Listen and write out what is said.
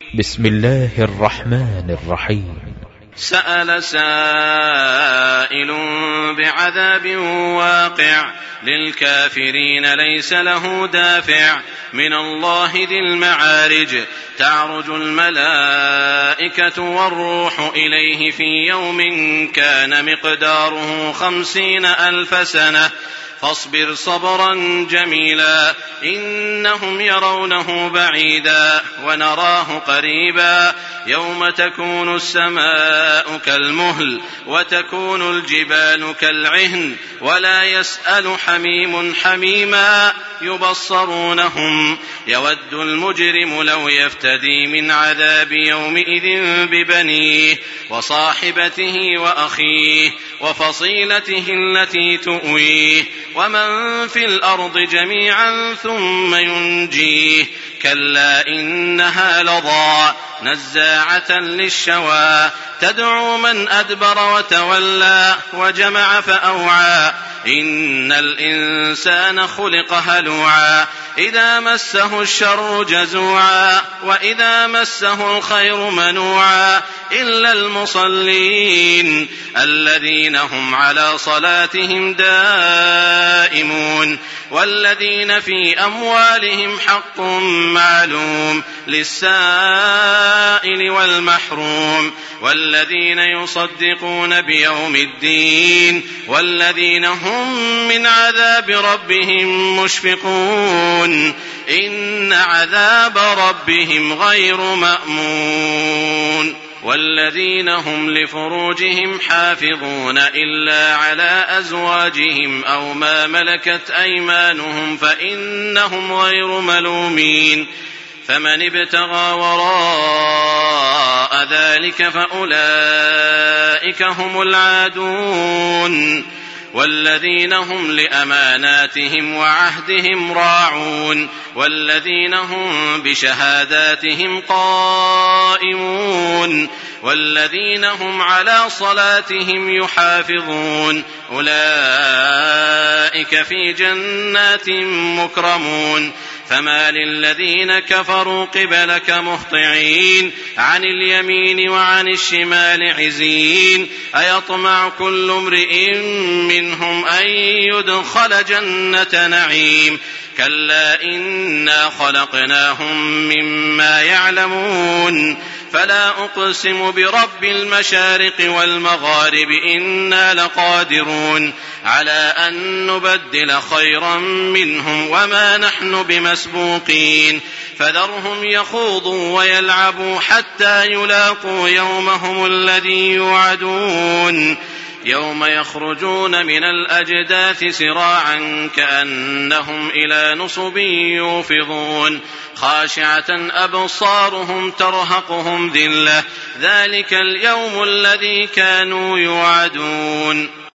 بسم الله الرحمن الرحيم. سأل سائل بعذاب واقع للكافرين ليس له دافع من الله ذي المعارج تعرج الملائكة والروح إليه في يوم كان مقداره 50,000 سنة فاصبر صبرا جميلا إنهم يرونه بعيدا ونراه قريبا يوم تكون السماء كالمهل وتكون الجبال كالعهن ولا يسأل حميم حميما يبصرونهم يود المجرم لو يفتدي من عذاب يومئذ ببنيه وصاحبته وأخيه وفصيلته التي تؤويه ومن في الأرض جميعا ثم ينجيه كلا إنها لظى نزاعة للشوى تدعو من أدبر وتولى وجمع فأوعى إن الإنسان خلق هلوعا إذا مسه الشر جزوعا وإذا مسه الخير منوعا إلا المصلين الذين هم على صلاتهم دائمون والذين في أموالهم حق معلوم للسائل والمحروم والذين يصدقون بيوم الدين والذين هم من عذاب ربهم مشفقون إن عذاب ربهم غير مأمون والذين هم لفروجهم حافظون إلا على أزواجهم أو ما ملكت أيمانهم فإنهم غير ملومين فمن ابتغى وراء ذلك فأولئك هم العادون والذين هم لأماناتهم وعهدهم راعون والذين هم بشهاداتهم قائمون والذين هم على صلاتهم يحافظون أولئك في جنات مكرمون فما للذين كفروا قبلك مهطعين عن اليمين وعن الشمال عزين أيطمع كل امرئ منهم أن يدخل جنة نعيم كلا إنا خلقناهم مما يعلمون فلا أقسم برب المشارق والمغارب إنا لقادرون على أن نبدل خيرا منهم وما نحن بمسبوقين فذرهم يخوضوا ويلعبوا حتى يلاقوا يومهم الذي يوعدون يوم يخرجون من الأجداث سراعا كأنهم إلى نصب يوفضون خاشعة أبصارهم ترهقهم ذلة ذلك اليوم الذي كانوا يوعدون